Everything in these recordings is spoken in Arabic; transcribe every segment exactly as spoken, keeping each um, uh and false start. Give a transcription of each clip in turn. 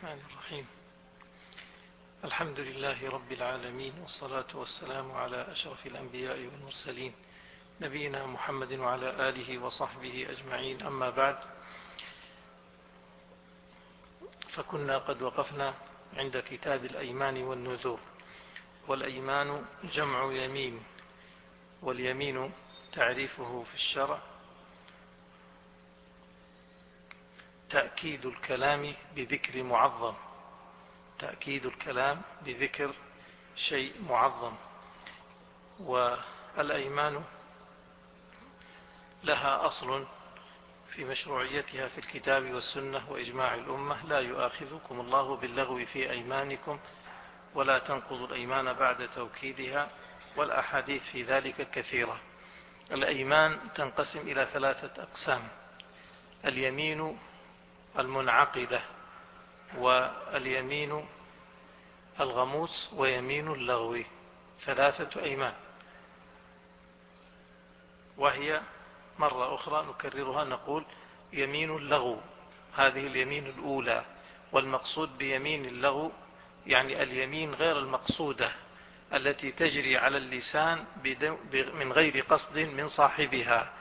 الرحمن الرحيم. الحمد لله رب العالمين، والصلاة والسلام على أشرف الأنبياء والمرسلين، نبينا محمد وعلى آله وصحبه أجمعين. أما بعد، فكنا قد وقفنا عند كتاب الأيمان والنذور. والأيمان جمع يمين، واليمين تعريفه في الشرع تأكيد الكلام بذكر معظم، تأكيد الكلام بذكر شيء معظم. والأيمان لها أصل في مشروعيتها في الكتاب والسنة وإجماع الأمة: لا يؤاخذكم الله باللغو في أيمانكم ولا تنقضوا الأيمان بعد توكيدها. والأحاديث في ذلك كثيرة. الأيمان تنقسم إلى ثلاثة أقسام: اليمين المنعقدة، واليمين الغموس، ويمين اللغو. ثلاثة أيمان، وهي مرة أخرى نكررها نقول يمين اللغو، هذه اليمين الأولى. والمقصود بيمين اللغو يعني اليمين غير المقصودة، التي تجري على اللسان من غير قصد من صاحبها،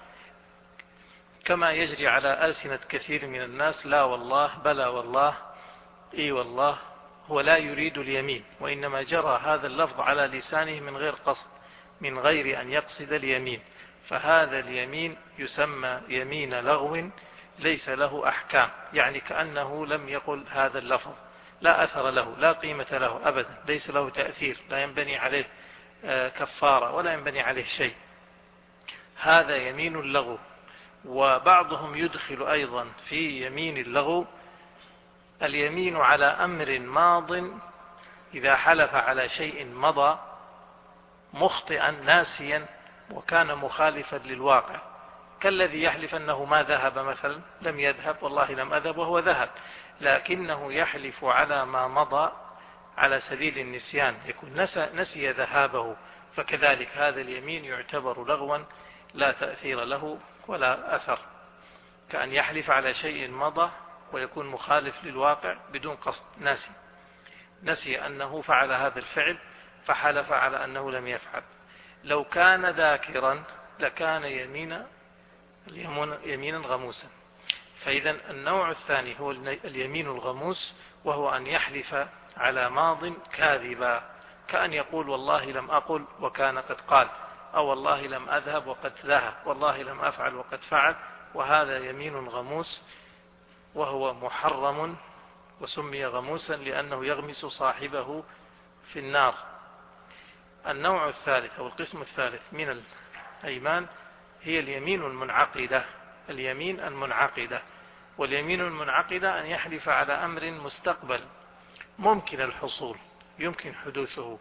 كما يجري على ألسنة كثير من الناس: لا والله، بلى والله، إي والله. هو لا يريد اليمين، وإنما جرى هذا اللفظ على لسانه من غير قصد، من غير أن يقصد اليمين. فهذا اليمين يسمى يمين لغو ليس له أحكام، يعني كأنه لم يقل هذا اللفظ، لا أثر له، لا قيمة له أبدا، ليس له تأثير، لا ينبني عليه كفارة ولا ينبني عليه شيء. هذا يمين اللغو. وبعضهم يدخل أيضا في يمين اللغو اليمين على أمر ماض، إذا حلف على شيء مضى مخطئا ناسيا وكان مخالفا للواقع، كالذي يحلف أنه ما ذهب مثلا، لم يذهب، والله لم أذهب، وهو ذهب، لكنه يحلف على ما مضى على سبيل النسيان، يكون نسي, نسي ذهابه. فكذلك هذا اليمين يعتبر لغوا لا تأثير له ولا أثر، كأن يحلف على شيء مضى ويكون مخالف للواقع بدون قصد، ناسي نسي أنه فعل هذا الفعل فحلف على أنه لم يفعل. لو كان ذاكرا لكان يمين يمينا غموسا. فإذا النوع الثاني هو اليمين الغموس، وهو أن يحلف على ماض كاذبا، كأن يقول والله لم أقل وكان قد قال، أو والله لم أذهب وقد ذهب، والله لم أفعل وقد فعل. وهذا يمين غموس، وهو محرم، وسمي غموسا لأنه يغمس صاحبه في النار. النوع الثالث أو القسم الثالث من الأيمان هي اليمين المنعقدة. اليمين المنعقدة واليمين المنعقدة أن يحلف على أمر مستقبل ممكن الحصول، يمكن حدوثه،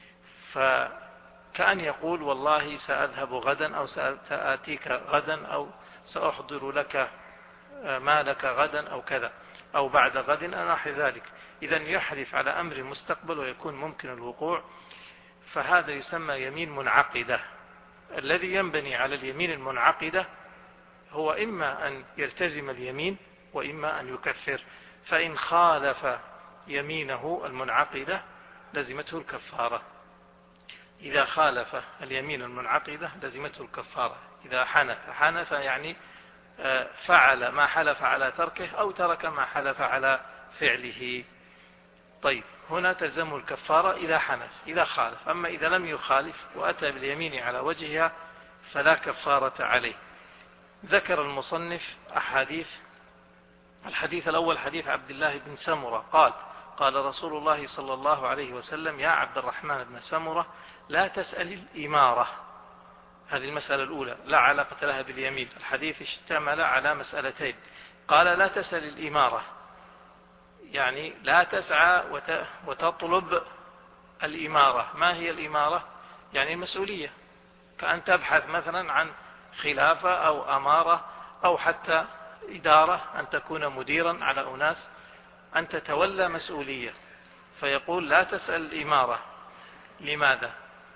فكأن يقول والله سأذهب غدا، أو سأتيك غدا، أو سأحضر لك مالك غدا، أو كذا، أو بعد غد، أو نحو ذلك. إذا يحلف على أمر مستقبل ويكون ممكن الوقوع، فهذا يسمى يمين منعقدة. الذي ينبني على اليمين المنعقدة هو إما أن يلتزم اليمين وإما أن يكفر. فإن خالف يمينه المنعقدة لزمته الكفارة. إذا خالف اليمين المنعقدة لزمته الكفارة. إذا حنف حنف يعني فعل ما حلف على تركه، أو ترك ما حلف على فعله. طيب، هنا تلزم الكفارة إذا حنف، إذا خالف. أما إذا لم يخالف وأتى باليمين على وجهها فلا كفارة عليه. ذكر المصنف أحاديث. الحديث الأول حديث عبد الله بن سمرة قال: قال رسول الله صلى الله عليه وسلم: يا عبد الرحمن بن سمرة، لا تسأل الإمارة. هذه المسألة الأولى، لا علاقة لها باليمين. الحديث اشتمل على مسألتين. قال: لا تسأل الإمارة، يعني لا تسعى وتطلب الإمارة. ما هي الإمارة؟ يعني المسؤولية، كأن تبحث مثلا عن خلافة أو أمارة أو حتى إدارة، أن تكون مديرا على أناس، أن تتولى مسؤولية. فيقول لا تسأل الإمارة. لماذا؟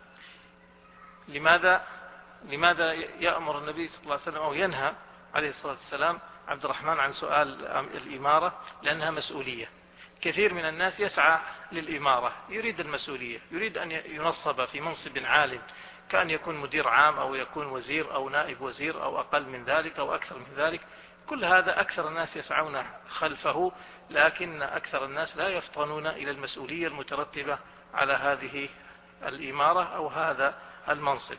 لماذا لماذا يأمر النبي صلى الله عليه وسلم أو ينهى عليه الصلاة والسلام عبد الرحمن عن سؤال الإمارة؟ لأنها مسؤولية. كثير من الناس يسعى للإمارة، يريد المسؤولية، يريد أن ينصب في منصب عال، كأن يكون مدير عام أو يكون وزير أو نائب وزير أو أقل من ذلك أو أكثر من ذلك. كل هذا أكثر الناس يسعون خلفه، لكن أكثر الناس لا يفطنون إلى المسؤولية المترتبة على هذه الإمارة أو هذا المنصب.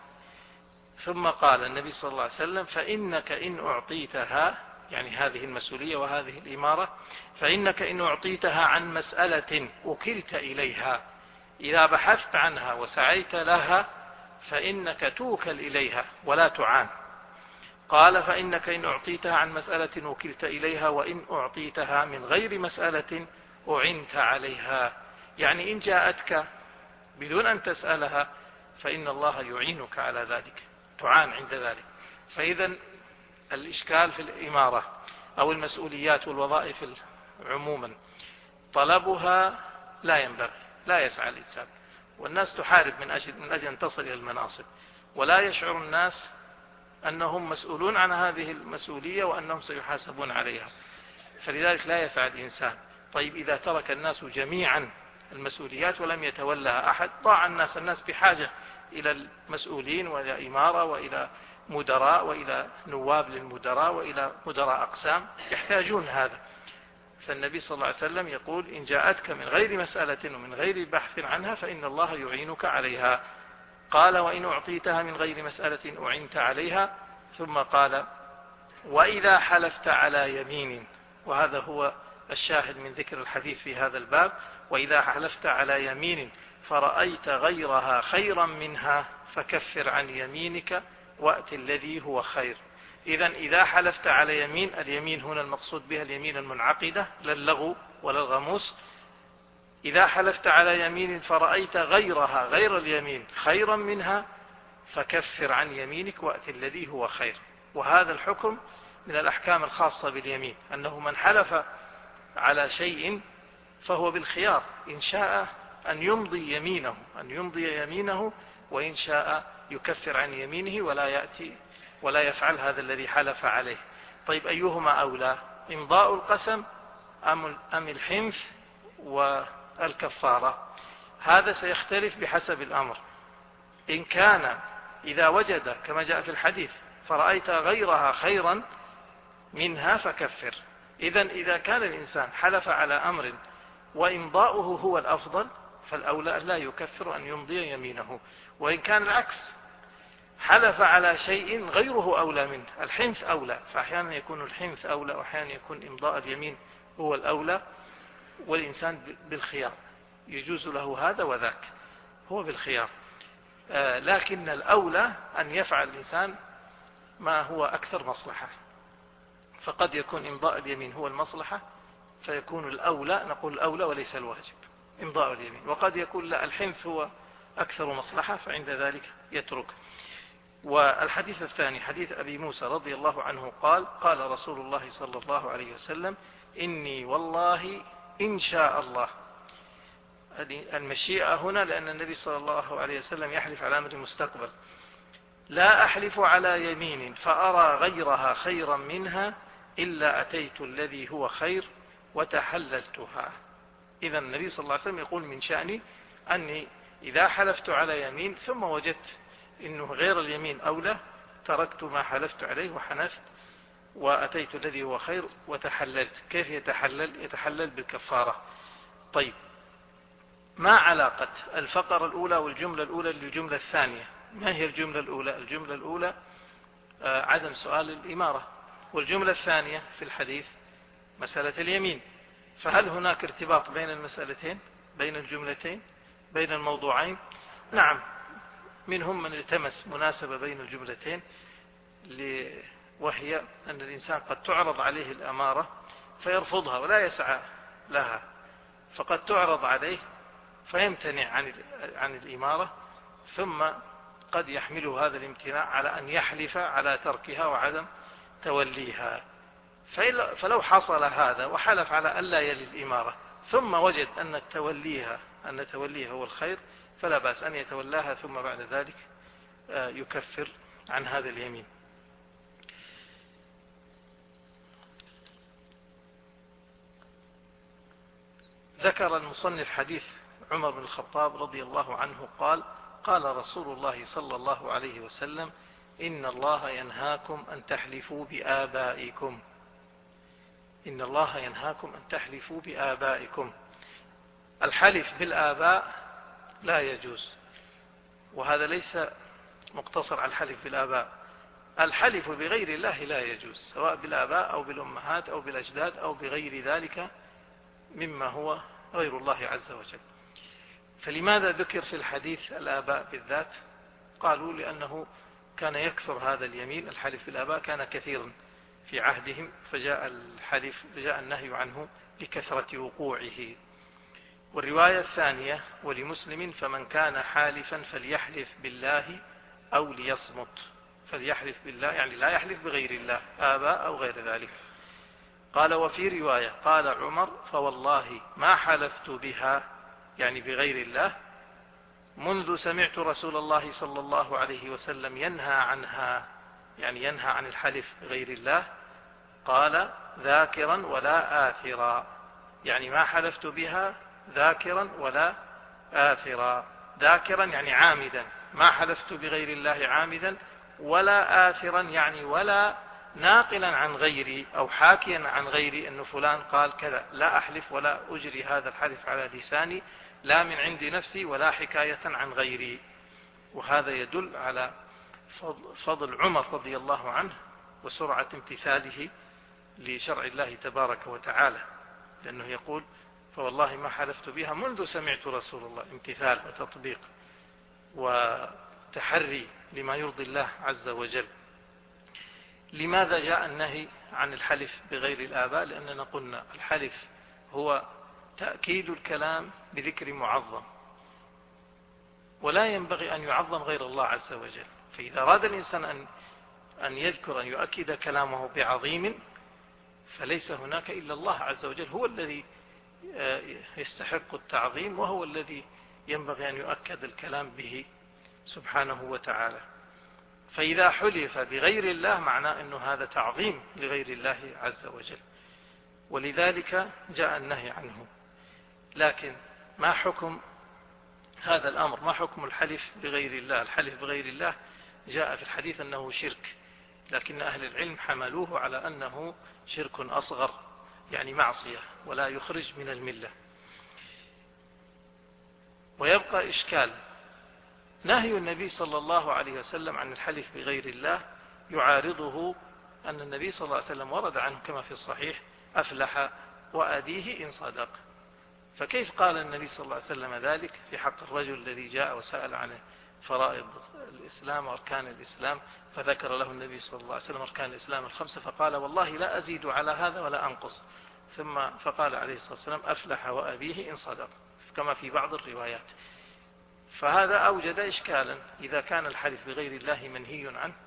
ثم قال النبي صلى الله عليه وسلم: فإنك إن أعطيتها، يعني هذه المسؤولية وهذه الإمارة، فإنك إن أعطيتها عن مسألة وكلت إليها، إذا بحثت عنها وسعيت لها فإنك توكل إليها ولا تعان. قال: فإنك إن أعطيتها عن مسألة وكلت إليها، وإن أعطيتها من غير مسألة أعنت عليها، يعني إن جاءتك بدون أن تسألها فإن الله يعينك على ذلك، تعان عند ذلك. فإذا الإشكال في الإمارة أو المسؤوليات والوظائف عموما طلبها لا ينبغي، لا يسعى الإنسان، والناس تحارب من أجل, من أجل أن تصل إلى المناصب، ولا يشعر الناس أنهم مسؤولون عن هذه المسؤولية وأنهم سيحاسبون عليها، فلذلك لا يسعى الإنسان. طيب إذا ترك الناس جميعا المسؤوليات ولم يتولها أحد ضاع الناس. الناس بحاجة إلى المسؤولين وإلى إمارة وإلى مدراء وإلى نواب للمدراء وإلى مدراء أقسام، يحتاجون هذا. فالنبي صلى الله عليه وسلم يقول: إن جاءتك من غير مسألة ومن غير بحث عنها فإن الله يعينك عليها. قال: وإن أعطيتها من غير مسألة أعنت عليها. ثم قال: وإذا حلفت على يمين، وهذا هو الشاهد من ذكر الحديث في هذا الباب: وإذا حلفت على يمين فرأيت غيرها خيرا منها فكفر عن يمينك وأت الذي هو خير. إذن إذا حلفت على يمين، اليمين هنا المقصود بها اليمين المنعقدة لا اللغو ولا الغموس. إذا حلفت على يمين فرأيت غيرها، غير اليمين، خيرا منها فكفر عن يمينك وأت الذي هو خير. وهذا الحكم من الأحكام الخاصة باليمين، أنه من حلف على شيء فهو بالخيار، إن شاء أن يمضي يمينه أن يمضي يمينه وإن شاء يكفر عن يمينه ولا يأتي ولا يفعل هذا الذي حلف عليه. طيب أيهما أولى، إمضاء القسم أم الحنث والكفارة؟ هذا سيختلف بحسب الأمر. إن كان إذا وجد كما جاء في الحديث فرأيت غيرها خيرا منها فكفر. إذن إذا كان الإنسان حلف على أمر وإمضاؤه هو الأفضل فالأولى لا يكفر أن يمضي يمينه. وإن كان العكس، حلف على شيء غيره أولى منه، الحنث أولى، فأحيانا يكون الحنث أولى وأحيانا يكون إمضاء اليمين هو الأولى، والإنسان بالخيار، يجوز له هذا وذاك، هو بالخيار. آه لكن الأولى أن يفعل الإنسان ما هو أكثر مصلحة، فقد يكون إمضاء اليمين هو المصلحة فيكون الأولى، نقول الأولى وليس الواجب إمضاء اليمين، وقد يكون لا، الحنث هو أكثر مصلحة فعند ذلك يترك. والحديث الثاني حديث أبي موسى رضي الله عنه قال: قال رسول الله صلى الله عليه وسلم: إني والله إن شاء الله. المشيئة هنا لأن النبي صلى الله عليه وسلم يحلف على أمر مستقبل: لا أحلف على يمين فأرى غيرها خيرا منها إلا أتيت الذي هو خير وتحللتها. إذا النبي صلى الله عليه وسلم يقول: من شأني أني إذا حلفت على يمين ثم وجدت إنه غير اليمين أولى تركت ما حلفت عليه وحنفت وأتيت الذي هو خير وتحللت. كيف يتحلل؟ يتحلل بالكفارة. طيب، ما علاقة الفقرة الأولى والجملة الأولى للجملة الثانية؟ ما هي الجملة الأولى؟ الجملة الأولى آه عدم سؤال الإمارة، والجملة الثانية في الحديث مسألة اليمين. فهل هناك ارتباط بين المسألتين، بين الجملتين، بين الموضوعين؟ نعم، منهم من التمس مناسبة بين الجملتين، وهي أن الإنسان قد تعرض عليه الأمارة فيرفضها ولا يسعى لها، فقد تعرض عليه فيمتنع عن عن الإمارة، ثم قد يحمله هذا الامتناع على أن يحلف على تركها وعدم توليها. فلو حصل هذا وحلف على ألا يلي الإمارة ثم وجد أن توليها أن توليها هو الخير فلا بأس أن يتولاها، ثم بعد ذلك يكفر عن هذا اليمين. ذكر المصنف حديث عمر بن الخطاب رضي الله عنه قال: قال رسول الله صلى الله عليه وسلم: إن الله ينهاكم أن تحلفوا بآبائكم. إن الله ينهاكم أن تحلفوا بآبائكم. الحلف بالآباء لا يجوز، وهذا ليس مقتصر على الحلف بالآباء. الحلف بغير الله لا يجوز، سواء بالآباء أو بالأمهات أو بالأجداد أو بغير ذلك مما هو غير الله عز وجل. فلماذا ذكر في الحديث الآباء بالذات؟ قالوا لأنه كان يكثر هذا اليمين، الحلف بالآباء كان كثيرا في عهدهم، فجاء الحلف جاء النهي عنه لكثرة وقوعه. والرواية الثانية: ولمسلم: فمن كان حالفا فليحلف بالله أو ليصمت. فليحلف بالله يعني لا يحلف بغير الله، آباء أو غير ذلك. قال: وفي رواية قال عمر: فوالله ما حلفت بها، يعني بغير الله، منذ سمعت رسول الله صلى الله عليه وسلم ينهى عنها، يعني ينهى عن الحلف بغير الله. قال: ذاكرا ولا آثرا، يعني ما حلفت بها ذاكرا ولا آثرا. ذاكرا يعني عامدا، ما حلفت بغير الله عامدا، ولا آثرا يعني ولا ناقلا عن غيري أو حاكيا عن غيري أن فلان قال كذا. لا أحلف ولا أجري هذا الحلف على لساني، لا من عند نفسي ولا حكاية عن غيري. وهذا يدل على فضل عمر رضي الله عنه وسرعة امتثاله لشرع الله تبارك وتعالى، لأنه يقول: فوالله ما حلفت بها منذ سمعت رسول الله. امتثال وتطبيق وتحري لما يرضي الله عز وجل. لماذا جاء النهي عن الحلف بغير الآباء؟ لأننا قلنا الحلف هو تأكيد الكلام بذكر معظم، ولا ينبغي أن يعظم غير الله عز وجل. فإذا أراد الإنسان أن أن يذكر أن يؤكد كلامه بعظيم، فليس هناك إلا الله عز وجل، هو الذي يستحق التعظيم، وهو الذي ينبغي أن يؤكد الكلام به سبحانه وتعالى. فإذا حلف بغير الله معناه أنه هذا تعظيم لغير الله عز وجل، ولذلك جاء النهي عنه. لكن ما حكم هذا الأمر؟ ما حكم الحلف بغير الله؟ الحلف بغير الله جاء في الحديث أنه شرك، لكن أهل العلم حملوه على أنه شرك أصغر، يعني معصية ولا يخرج من الملة. ويبقى إشكال: نهي النبي صلى الله عليه وسلم عن الحلف بغير الله يعارضه أن النبي صلى الله عليه وسلم ورد عنه كما في الصحيح: أفلح وأبيه إن صدق. فكيف قال النبي صلى الله عليه وسلم ذلك في حق الرجل الذي جاء وسأل عن فرائض الإسلام وأركان الإسلام، فذكر له النبي صلى الله عليه وسلم أركان الإسلام الخمسة، فقال: والله لا أزيد على هذا ولا أنقص. ثم فقال عليه الصلاة والسلام: أفلح وأبيه إن صدق، كما في بعض الروايات. فهذا أوجد إشكالا: إذا كان الحلف بغير الله منهي عنه،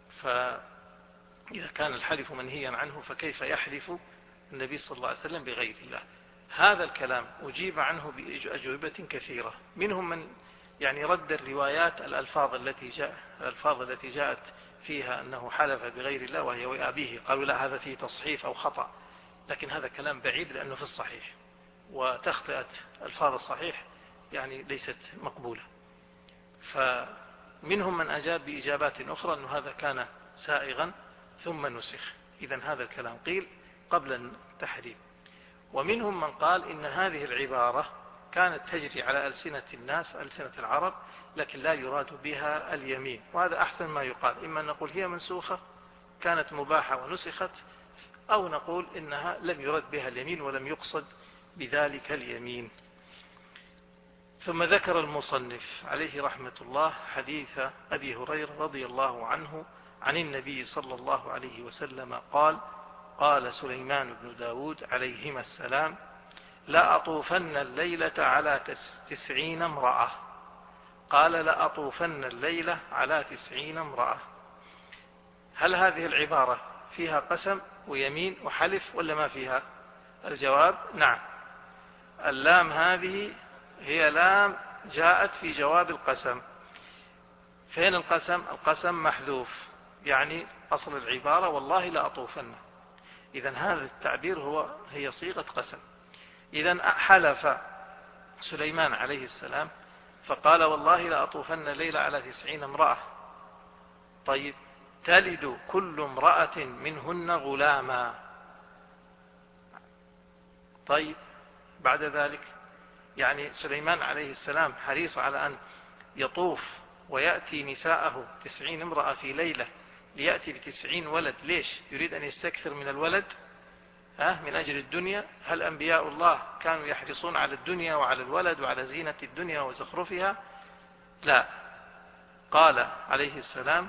فإذا كان الحلف منهيا عنه فكيف يحلف النبي صلى الله عليه وسلم بغير الله؟ هذا الكلام أجيب عنه بأجوبة كثيرة. منهم من يعني رد الروايات الألفاظ التي جاء الألفاظ التي جاءت فيها أنه حلف بغير الله وهي وأبيه، قالوا لا، هذا فيه تصحيف أو خطأ. لكن هذا كلام بعيد، لأنه في الصحيح، وتخطئة ألفاظ الصحيح يعني ليست مقبولة. فمنهم من أجاب بإجابات أخرى أن هذا كان سائغا ثم نسخ. إذن هذا الكلام قيل قبل التحريم. ومنهم من قال إن هذه العبارة كانت تجري على ألسنة الناس، ألسنة العرب، لكن لا يراد بها اليمين. وهذا أحسن ما يقال: إما أن نقول هي منسوخة كانت مباحة ونسخت، أو نقول إنها لم يرد بها اليمين ولم يقصد بذلك اليمين. ثم ذكر المصنف عليه رحمة الله حديث أبي هريرة رضي الله عنه عن النبي صلى الله عليه وسلم قال: قال سليمان بن داود عليهما السلام: لا أطوفن الليلة على تسعين امرأة. قال: لا أطوفن الليلة على تسعين امرأة. هل هذه العبارة فيها قسم ويمين وحلف ولا ما فيها؟ الجواب: نعم. اللام هذه هي لام جاءت في جواب القسم. فين القسم؟ القسم محذوف، يعني أصل العبارة والله لا أطوفن. إذن هذا التعبير هو هي صيغة قسم. إذن حلف سليمان عليه السلام فقال والله لأطوفن الليل على تسعين امرأة. طيب تلد كل امرأة منهن غلاما. طيب بعد ذلك يعني سليمان عليه السلام حريص على أن يطوف ويأتي نساءه تسعين امرأة في ليلة ليأتي بتسعين ولد. ليش يريد أن يستكثر من الولد؟ ها من أجل الدنيا؟ هل أنبياء الله كانوا يحرصون على الدنيا وعلى الولد وعلى زينة الدنيا وزخرفها؟ لا. قال عليه السلام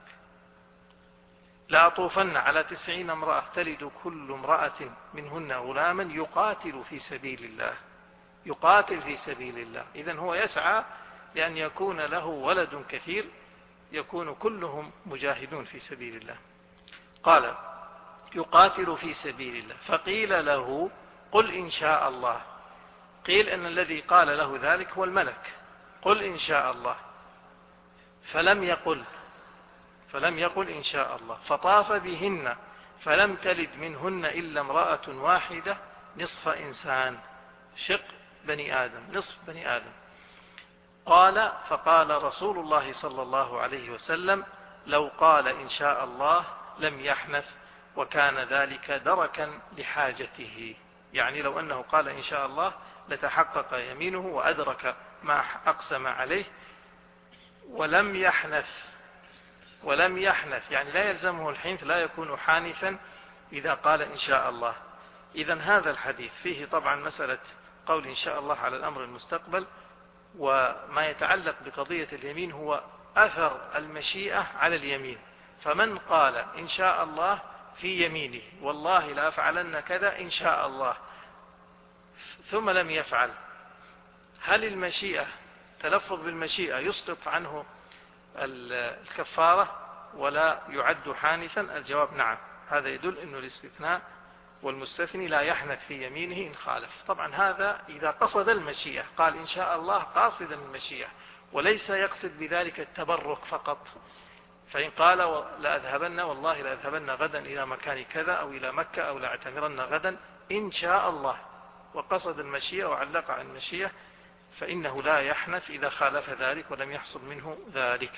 لأطوفن على تسعين امرأة تلد كل امرأة منهن غلاما يقاتل في سبيل الله. يقاتل في سبيل الله. إذن هو يسعى لأن يكون له ولد كثير يكون كلهم مجاهدون في سبيل الله. قال يقاتل في سبيل الله. فقيل له قل إن شاء الله. قيل أن الذي قال له ذلك هو الملك. قل إن شاء الله. فلم يقل فلم يقل إن شاء الله. فطاف بهن فلم تلد منهن إلا امرأة واحدة نصف إنسان، شق بني آدم، نصف بني آدم. قال فقال رسول الله صلى الله عليه وسلم لو قال إن شاء الله لم يحنث وكان ذلك دركا لحاجته. يعني لو أنه قال إن شاء الله لتحقق يمينه وأدرك ما أقسم عليه. ولم يحنث ولم يحنث يعني لا يلزمه الحنث، لا يكون حانثا إذا قال إن شاء الله. إذن هذا الحديث فيه طبعا مسألة قول إن شاء الله على الأمر المستقبل، وما يتعلق بقضية اليمين هو أثر المشيئة على اليمين. فمن قال إن شاء الله في يمينه والله لا أفعلن كذا إن شاء الله ثم لم يفعل، هل المشيئة تلفظ بالمشيئة يسقط عنه الكفارة ولا يعد حانثا؟ الجواب نعم. هذا يدل أن الاستثناء والمستثني لا يحنث في يمينه إن خالف. طبعا هذا إذا قصد المشيئة، قال إن شاء الله قاصدا المشيئة وليس يقصد بذلك التبرك فقط. فإن قال لأذهبن والله لأذهبن غدا إلى مكان كذا أو إلى مكة أو لأعتمرن غدا إن شاء الله وقصد المشيئة وعلق عن المشيئة فإنه لا يحنث إذا خالف ذلك ولم يحصل منه ذلك.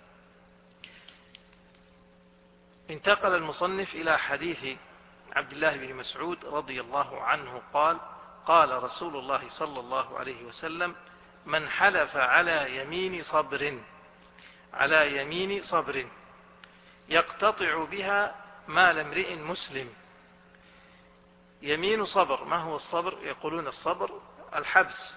انتقل المصنف إلى حديث عبد الله بن مسعود رضي الله عنه قال قال رسول الله صلى الله عليه وسلم من حلف على يمين صبر على يمين صبر يقتطع بها مال امرئ مسلم. يمين صبر. ما هو الصبر؟ يقولون الصبر الحبس.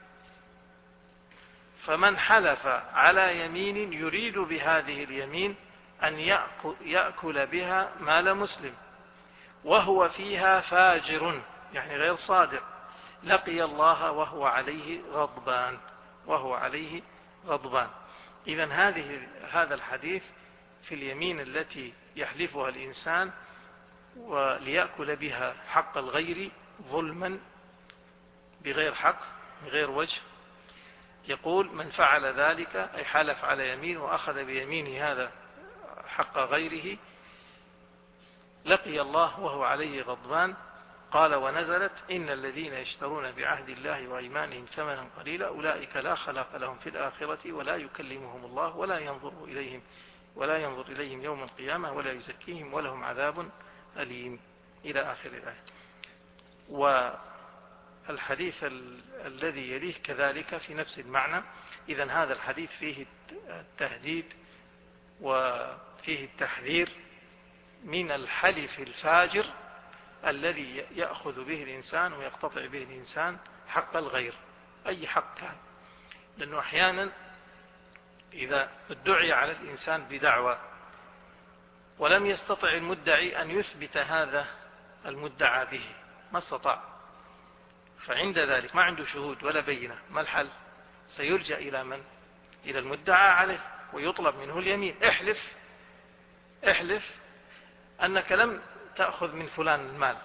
فمن حلف على يمين يريد بهذه اليمين أن يأكل بها مال مسلم وهو فيها فاجر يعني غير صادق لقي الله وهو عليه غضبان وهو عليه غضبان. إذن هذه هذا الحديث في اليمين التي يحلفها الإنسان وليأكل بها حق الغير ظلما بغير حق بغير وجه. يقول من فعل ذلك أي حلف على يمين وأخذ بيمينه هذا حق غيره لقي الله وهو عليه غضبان. قال ونزلت إن الذين يشترون بعهد الله وأيمانهم ثمنا قليلا أولئك لا خلاق لهم في الآخرة ولا يكلمهم الله ولا ينظر إليهم ولا ينظر إليهم يوم القيامة ولا يزكيهم ولهم عذاب أليم إلى آخر الآية. والحديث ال الذي يليه كذلك في نفس المعنى. إذن هذا الحديث فيه التهديد وفيه التحذير من الحلف الفاجر الذي يأخذ به الإنسان ويقتطع به الإنسان حق الغير أي حق كان. لأنه أحيانا إذا ادعي على الإنسان بدعوى ولم يستطع المدعي أن يثبت هذا المدعى به ما استطاع، فعند ذلك ما عنده شهود ولا بينة، ما الحل؟ سيلجأ إلى من؟ إلى المدعى عليه ويطلب منه اليمين. احلف احلف أنك لم تأخذ من فلان المال،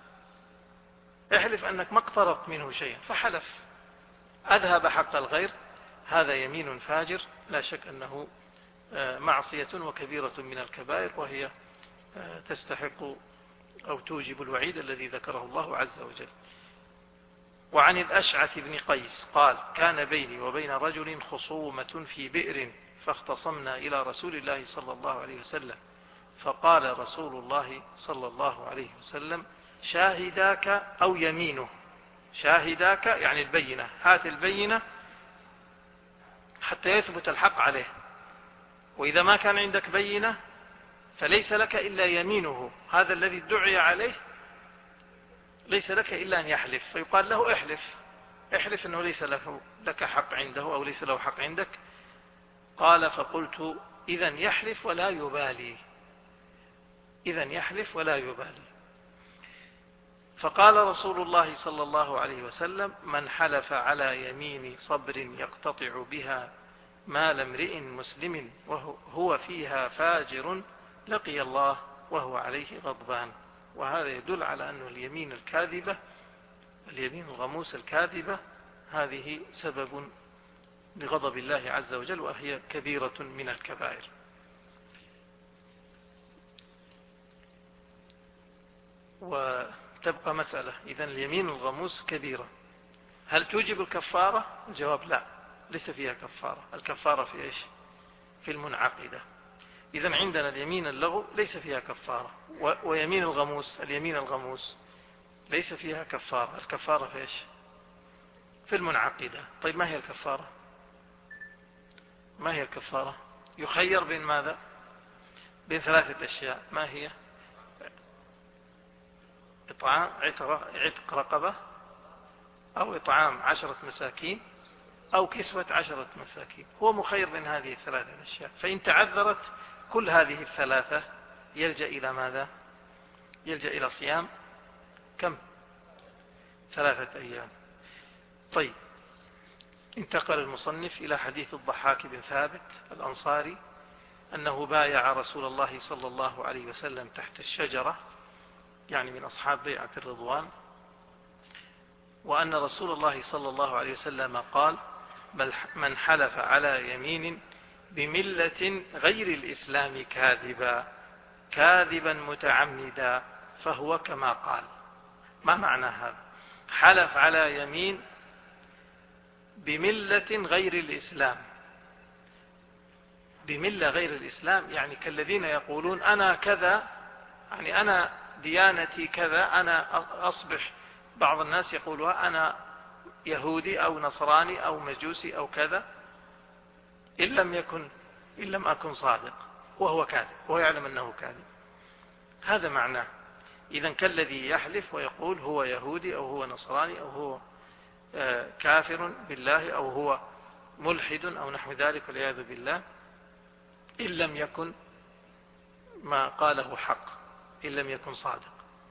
احلف أنك ما اقترضت منه شيئا، فحلف أذهب حق الغير. هذا يمين فاجر لا شك أنه معصية وكبيرة من الكبائر وهي تستحق أو توجب الوعيد الذي ذكره الله عز وجل. وعن الأشعث بن قيس قال كان بيني وبين رجل خصومة في بئر فاختصمنا إلى رسول الله صلى الله عليه وسلم فقال رسول الله صلى الله عليه وسلم شاهداك أو يمينه. شاهداك يعني البينة، هات البينة حتى يثبت الحق عليه، وإذا ما كان عندك بينة فليس لك إلا يمينه، هذا الذي ادعي عليه ليس لك إلا أن يحلف، فيقال له احلف احلف أنه ليس له لك حق عنده أو ليس له حق عندك. قال فقلت إذن يحلف ولا يبالي، إذن يحلف ولا يبالي. فقال رسول الله صلى الله عليه وسلم من حلف على يمين صبر يقتطع بها مال امرئ مسلم وهو فيها فاجر لقي الله وهو عليه غضبان. وهذا يدل على أن اليمين الكاذبة، اليمين الغموس الكاذبة، هذه سبب لغضب الله عز وجل، وهي كبيرة من الكبائر. وتبقى مسألة، إذن اليمين الغموس كبيرة، هل توجب الكفارة؟ الجواب لا، ليس فيها كفارة. الكفارة في إيش؟ في المنعقدة. إذن عندنا اليمين اللغو ليس فيها كفارة، ويمين الغموس، اليمين الغموس ليس فيها كفارة. الكفارة في إيش؟ في المنعقدة. طيب ما هي الكفارة؟ ما هي الكفارة؟ يخير بين ماذا؟ بين ثلاثة أشياء. ما هي؟ إطعام عتق رقبة، أو إطعام عشرة مساكين، أو كسوة عشرة مساكين. هو مخير بين هذه الثلاثة أشياء، فإن تعذرت كل هذه الثلاثة يلجأ إلى ماذا؟ يلجأ إلى صيام كم؟ ثلاثة أيام. طيب، انتقل المصنف إلى حديث الضحاك بن ثابت الأنصاري أنه بايع رسول الله صلى الله عليه وسلم تحت الشجرة، يعني من أصحاب بيعة الرضوان، وأن رسول الله صلى الله عليه وسلم قال بل من حلف على يمين بملة غير الإسلام كاذبا كاذبا متعمدا فهو كما قال. ما معنى هذا؟ حلف على يمين بملة غير الإسلام، بملة غير الإسلام يعني كالذين يقولون أنا كذا، يعني أنا ديانتي كذا، أنا أصبح، بعض الناس يقولها أنا يهودي أو نصراني أو مجوسي أو كذا، إن لم يكن إن لم أكن صادق، وهو كاذب، وهو يعلم أنه كاذب. هذا معناه. إذن كالذي يحلف ويقول هو يهودي أو هو نصراني أو هو كافر بالله أو هو ملحد أو نحو ذلك والعياذ بالله، إن لم يكن ما قاله حق، إن لم يكن صادق.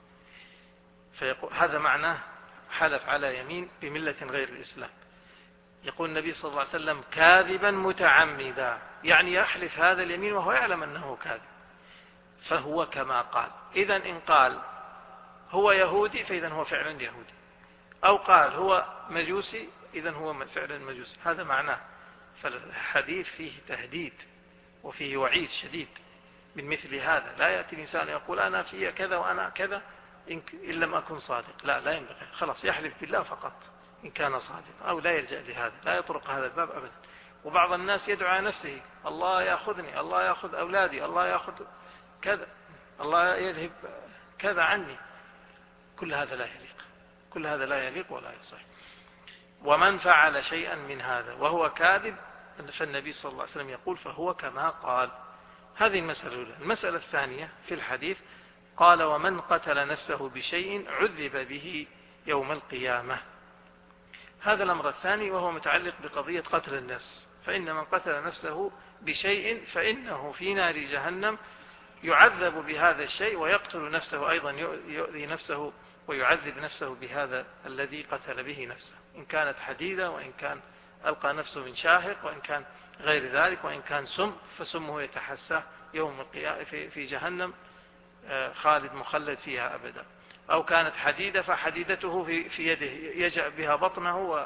فيقول هذا معناه حلف على يمين بملة غير الإسلام. يقول النبي صلى الله عليه وسلم كاذبا متعمدا، يعني يحلف هذا اليمين وهو يعلم أنه كاذب، فهو كما قال. إذن إن قال هو يهودي فإذن هو فعلا يهودي، أو قال هو مجوسي إذن هو فعلا مجوسي. هذا معناه. فالحديث فيه تهديد وفيه وعيد شديد من مثل هذا. لا يأتي الإنسان يقول أنا في كذا وأنا كذا إن لم أكن صادق، لا لا ينبغي، خلاص يحلف بالله فقط إن كان صادق، أو لا يلجأ لهذا، لا يطرق هذا الباب أبدا. وبعض الناس يدعو على نفسه الله يأخذني، الله يأخذ أولادي، الله يأخذ كذا، الله يذهب كذا عني. كل هذا لا يليق، كل هذا لا يليق ولا يصح. ومن فعل شيئا من هذا وهو كاذب فالنبي صلى الله عليه وسلم يقول فهو كما قال. هذه المسألة الأولى. المسألة الثانية في الحديث قال ومن قتل نفسه بشيء عذب به يوم القيامة. هذا الأمر الثاني وهو متعلق بقضية قتل النفس. فإن من قتل نفسه بشيء فإنه في نار جهنم يعذب بهذا الشيء، ويقتل نفسه أيضا، يؤذي نفسه ويعذب نفسه بهذا الذي قتل به نفسه، إن كانت حديدة، وإن كان ألقى نفسه من شاهق، وإن كان غير ذلك، وإن كان سم فسمه يتحسى يوم القيامة في جهنم خالد مخلد فيها أبدا، أو كانت حديدة فحديدته في يده يجأ بها بطنه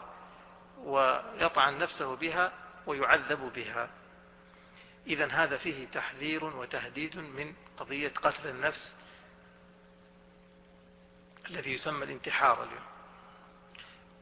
ويطعن نفسه بها ويعذب بها. إذن هذا فيه تحذير وتهديد من قضية قتل النفس الذي يسمى الانتحار اليوم.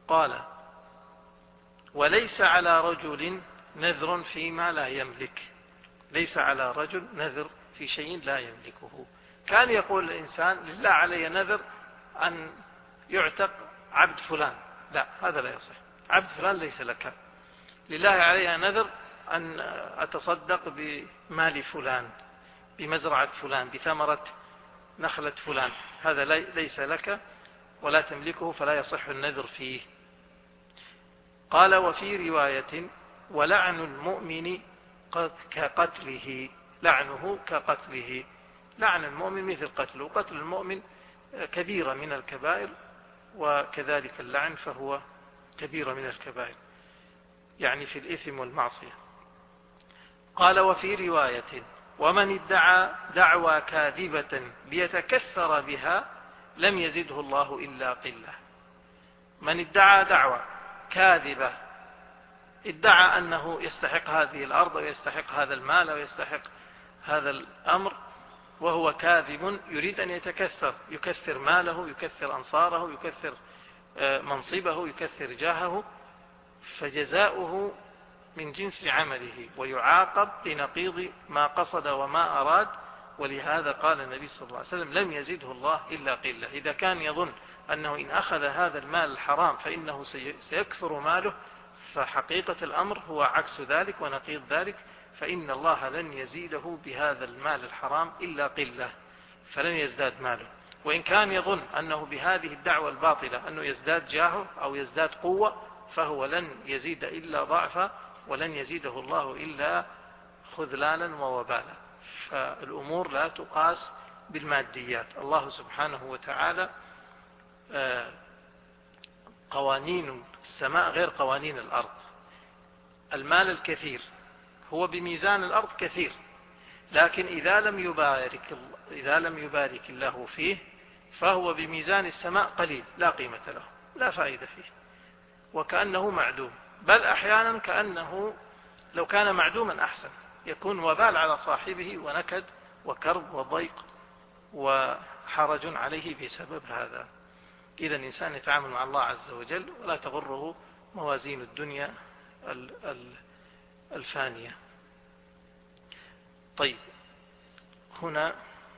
قال وليس على رجل نذر فيما لا يملك. ليس على رجل نذر في شيء لا يملكه. كان يقول الإنسان لله علي نذر أن يعتق عبد فلان، لا هذا لا يصح. عبد فلان ليس لك. لله علي نذر أن أتصدق بمال فلان، بمزرعة فلان، بثمرة نخلة فلان، هذا ليس لك ولا تملكه فلا يصح النذر فيه. قال وفي رواية ولعن المؤمن كقتله. لعنه كقتله. لعن المؤمن مثل قتله. وقتل المؤمن كبيرة من الكبائر، وكذلك اللعن فهو كبيرة من الكبائر، يعني في الإثم والمعصية. قال وفي رواية ومن ادعى دعوى كاذبة ليتكثر بها لم يزده الله إلا قلة. من ادعى دعوى كاذبة، ادعى أنه يستحق هذه الأرض ويستحق هذا المال ويستحق هذا الأمر وهو كاذب، يريد أن يتكثر، يكثر ماله، يكثر أنصاره، يكثر منصبه، يكثر جاهه، فجزاؤه من جنس عمله ويعاقب بنقيض ما قصد وما أراد. ولهذا قال النبي صلى الله عليه وسلم لم يزده الله إلا قلة. إذا كان يظن أنه إن أخذ هذا المال الحرام فإنه سيكثر ماله، فحقيقة الأمر هو عكس ذلك ونقيض ذلك، فإن الله لن يزيده بهذا المال الحرام إلا قلة، فلن يزداد ماله. وإن كان يظن أنه بهذه الدعوة الباطلة أنه يزداد جاهه أو يزداد قوة، فهو لن يزيد إلا ضعفا، ولن يزيده الله إلا خذلالا ووبالا. فالأمور لا تقاس بالماديات. الله سبحانه وتعالى قوانين السماء غير قوانين الأرض. المال الكثير هو بميزان الأرض كثير، لكن إذا لم يبارك إذا لم يبارك الله فيه فهو بميزان السماء قليل، لا قيمة له، لا فائدة فيه، وكأنه معدوم. بل أحيانا كأنه لو كان معدوما أحسن، يكون وبال على صاحبه ونكد وكرب وضيق وحرج عليه بسبب هذا. إذا الإنسان يتعامل مع الله عز وجل ولا تغره موازين الدنيا الفانية. طيب، هنا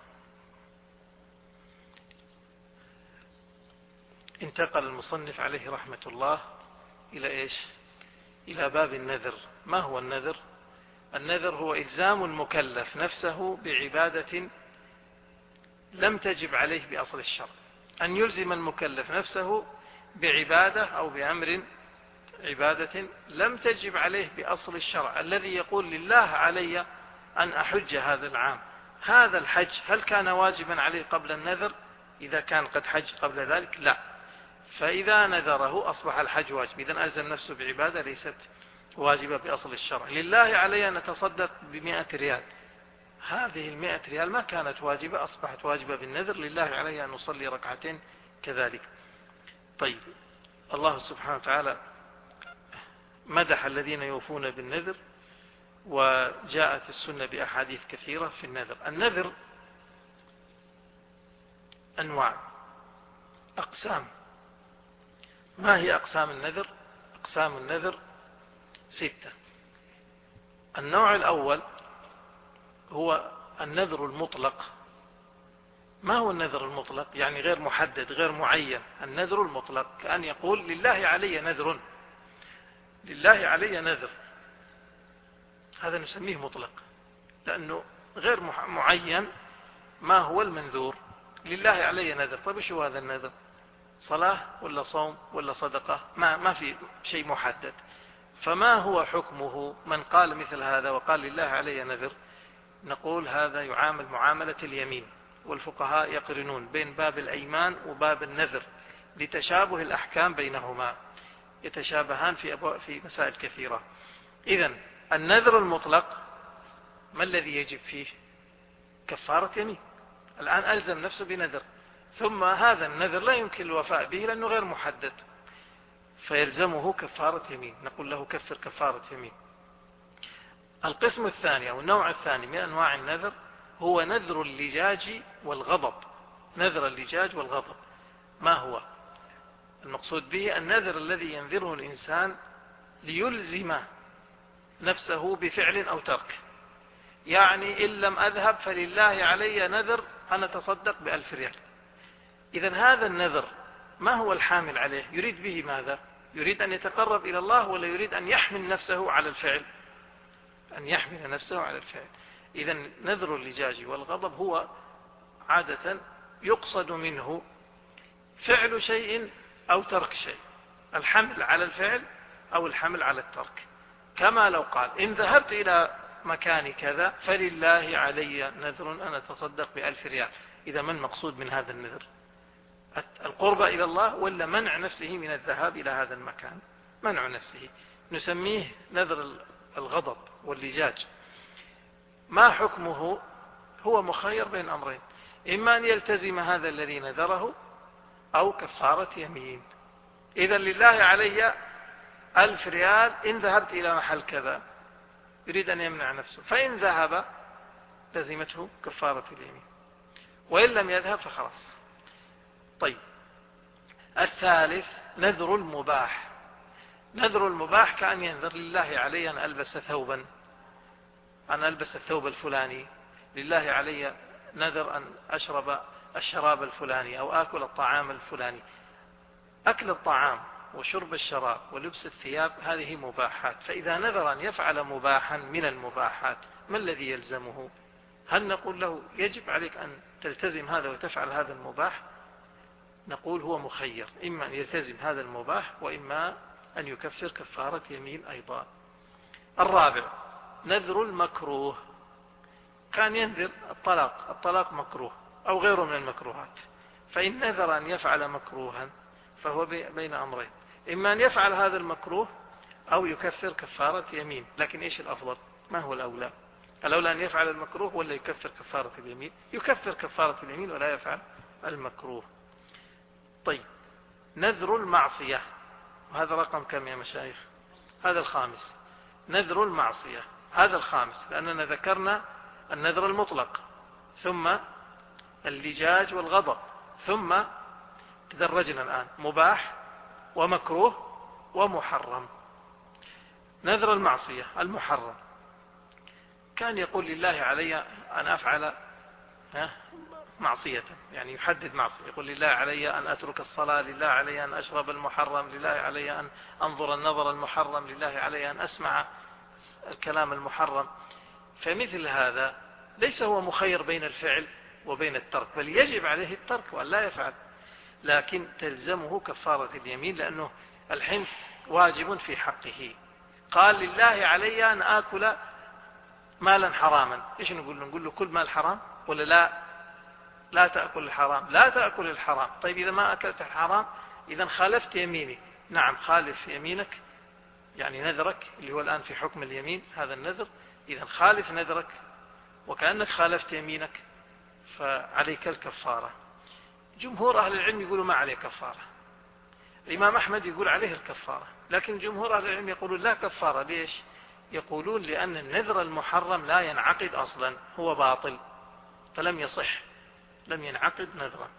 انتقل المصنف عليه رحمة الله إلى إيش؟ إلى باب النذر. ما هو النذر؟ النذر هو إلزام المكلف نفسه بعبادة لم تجب عليه بأصل الشرع. أن يلزم المكلف نفسه بعبادة أو بأمر عبادة لم تجب عليه بأصل الشرع، الذي يقول لله علي أن أحج هذا العام. هذا الحج هل كان واجبا عليه قبل النذر؟ إذا كان قد حج قبل ذلك لا، فإذا نذره أصبح الحج واجب. إذن ألزم نفسه بعبادة ليست واجبة بأصل الشرع. لله علي أن أتصدق بمئة ريال، هذه المئة ريال ما كانت واجبة، أصبحت واجبة بالنذر. لله علي أن أصلي ركعتين كذلك. طيب، الله سبحانه وتعالى مدح الذين يوفون بالنذر، وجاءت السنة بأحاديث كثيرة في النذر. النذر أنواع، أقسام. ما هي أقسام النذر؟ أقسام النذر ستة. النوع الأول هو النذر المطلق. ما هو النذر المطلق؟ يعني غير محدد، غير معين. النذر المطلق كأن يقول لله علي نذر، لله علي نذر، هذا نسميه مطلق، لأنه غير معين. ما هو المنذور؟ لله علي نذر. طيب شو هذا النذر؟ صلاة ولا صوم ولا صدقة؟ ما ما في شيء محدد. فما هو حكمه؟ من قال مثل هذا وقال لله علي نذر، نقول هذا يعامل معاملة اليمين. والفقهاء يقرنون بين باب الأيمان وباب النذر لتشابه الأحكام بينهما، يتشابهان في في مسائل كثيرة. إذن النذر المطلق ما الذي يجب فيه؟ كفارة يمين. الآن ألزم نفسه بنذر، ثم هذا النذر لا يمكن الوفاء به لأنه غير محدد، فيلزمه كفارة يمين، نقول له كفر كفارة يمين. القسم الثاني أو النوع الثاني من أنواع النذر هو نذر اللجاج والغضب. نذر اللجاج والغضب ما هو؟ المقصود به النذر الذي ينذره الإنسان ليلزم نفسه بفعل أو ترك. يعني إن لم أذهب فلله علي نذر أن أتصدق بألف ريال. إذن هذا النذر ما هو الحامل عليه؟ يريد به ماذا؟ يريد أن يتقرب إلى الله ولا يريد أن يحمل نفسه على الفعل؟ أن يحمل نفسه على الفعل. إذن نذر اللجاج والغضب هو عادة يقصد منه فعل شيء أو ترك شيء، الحمل على الفعل أو الحمل على الترك. كما لو قال إن ذهبت إلى مكان كذا فلله علي نذر أن أتصدق بألف ريال. إذا ما المقصود من هذا النذر؟ القرب إلى الله ولا منع نفسه من الذهاب إلى هذا المكان؟ منع نفسه. نسميه نذر الغضب واللجاج. ما حكمه؟ هو مخير بين أمرين، إما أن يلتزم هذا الذي نذره أو كفارة يمين. إذا لله علي ألف ريال إن ذهبت إلى محل كذا، يريد أن يمنع نفسه، فإن ذهب لزمته كفارة اليمين، وإن لم يذهب فخلاص. طيب، الثالث نذر المباح. نذر المباح كأن ينذر لله علي أن ألبس ثوبا، أن ألبس الثوب الفلاني، لله علي نذر أن أشرب الشراب الفلاني أو آكل الطعام الفلاني. أكل الطعام وشرب الشراب ولبس الثياب هذه مباحات، فإذا نذر أن يفعل مباحا من المباحات ما الذي يلزمه؟ هل نقول له يجب عليك أن تلتزم هذا وتفعل هذا المباح؟ نقول هو مخير، إما أن يلتزم هذا المباح وإما أن يكفر كفارة يمين أيضا. الرابع نذر المكروه. كان ينذر الطلاق، الطلاق مكروه أو غيره من المكروهات، فإن نذر أن يفعل مكروها فهو بين أمرين، إما أن يفعل هذا المكروه أو يكفر كفارة يمين. لكن إيش الأفضل؟ ما هو الأولى؟ الأولى أن يفعل المكروه ولا يكفر كفارة اليمين؟ يكفر كفارة اليمين ولا يفعل المكروه. طيب، نذر المعصية، وهذا رقم كم يا مشايخ؟ هذا الخامس. نذر المعصية هذا الخامس، لأننا ذكرنا النذر المطلق ثم اللجاج والغضب ثم تدرجنا الآن مباح ومكروه ومحرم. نذر المعصية المحرم كان يقول لله علي أن أفعل معصية، يعني يحدد معصية، يقول لله علي أن أترك الصلاة، لله علي أن أشرب المحرم، لله علي أن أنظر النظر المحرم، لله علي أن أسمع الكلام المحرم. فمثل هذا ليس هو مخير بين الفعل وبين الترك، بل يجب عليه الترك وأن لا يفعل، لكن تلزمه كفارة اليمين لأنه الحنث واجب في حقه. قال لله علي أن آكل مالا حراما، إيش نقول له؟ نقول له كل مال حرام ولا لا؟ لا تأكل الحرام، لا تأكل الحرام. طيب إذا ما أكلت الحرام إذا خالفت يميني. نعم، خالف يمينك، يعني نذرك اللي هو الآن في حكم اليمين هذا النذر، إذا خالف نذرك وكأنك خالفت يمينك فعليك الكفارة. جمهور أهل العلم يقولوا ما عليه كفارة، الإمام أحمد يقول عليه الكفارة، لكن جمهور أهل العلم يقولون لا كفارة. ليش؟ يقولون لأن النذر المحرم لا ينعقد أصلا، هو باطل فلم يصح، لم ينعقد نذرا.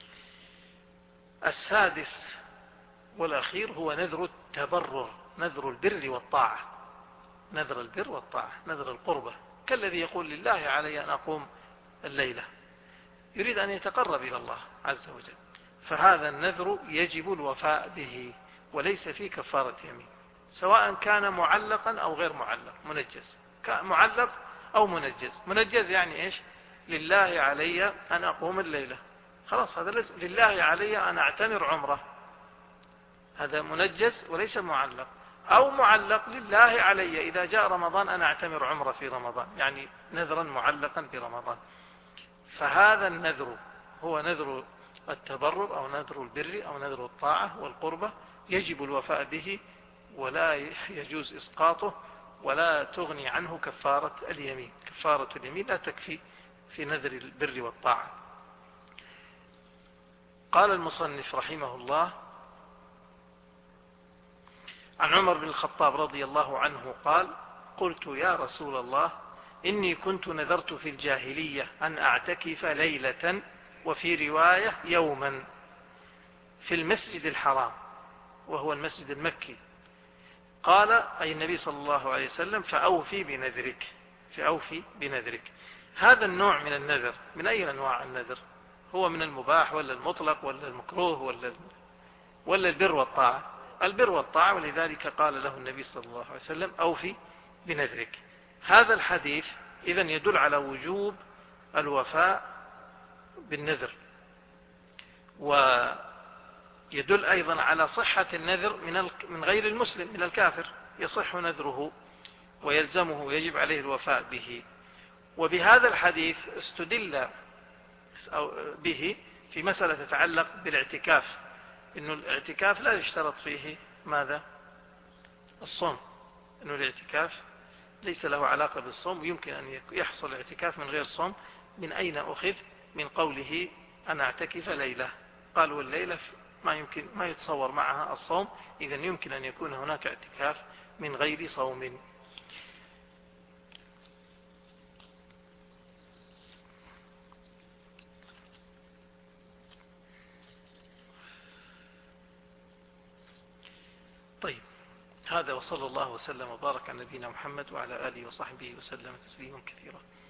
السادس والأخير هو نذر التبرر، نذر البر والطاعة. نذر البر والطاعة، نذر القربة، كالذي يقول لله علي أن أقوم الليلة، يريد أن يتقرب إلى الله عز وجل، فهذا النذر يجب الوفاء به وليس فيه كفارة يمين، سواء كان معلقا أو غير معلق، منجز، معلق أو منجز. منجز يعني إيش؟ لله علي أن أقوم الليلة، خلاص هذا لله علي أن أعتمر عمره، هذا منجز وليس معلق. أو معلق لله علي إذا جاء رمضان أن أعتمر عمره في رمضان، يعني نذرا معلقا برمضان. فهذا النذر هو نذر التبرر أو نذر البر أو نذر الطاعة والقربة، يجب الوفاء به ولا يجوز إسقاطه ولا تغني عنه كفارة اليمين. كفارة اليمين لا تكفي في نذر البر والطاعة. قال المصنف رحمه الله: عن عمر بن الخطاب رضي الله عنه قال: قلت يا رسول الله إني كنت نذرت في الجاهلية أن أعتكف ليلة، وفي رواية يوما، في المسجد الحرام وهو المسجد المكي. قال أي النبي صلى الله عليه وسلم فأوفي بنذرك، فأوفي بنذرك. هذا النوع من النذر من أي أنواع النذر؟ هو من المباح ولا المطلق ولا المكروه ولا ولا البر والطاعة؟ البر والطاعة، ولذلك قال له النبي صلى الله عليه وسلم أوفي بنذرك. هذا الحديث إذن يدل على وجوب الوفاء بالنذر، ويدل أيضا على صحة النذر من من غير المسلم، من الكافر يصح نذره ويلزمه ويجب عليه الوفاء به. وبهذا الحديث استدل به في مسألة تتعلق بالاعتكاف، إنه الاعتكاف لا يشترط فيه ماذا؟ الصوم، إنه الاعتكاف ليس له علاقة بالصوم، ويمكن أن يحصل الاعتكاف من غير صوم. من أين أخذ؟ من قوله أنا أعتكف ليلة، قال والليلة ما يمكن ما يتصور معها الصوم، إذا يمكن أن يكون هناك اعتكاف من غير صوم. طيب، هذا وصلى الله وسلم وبارك على نبينا محمد وعلى آله وصحبه وسلم تسليما كثيرا.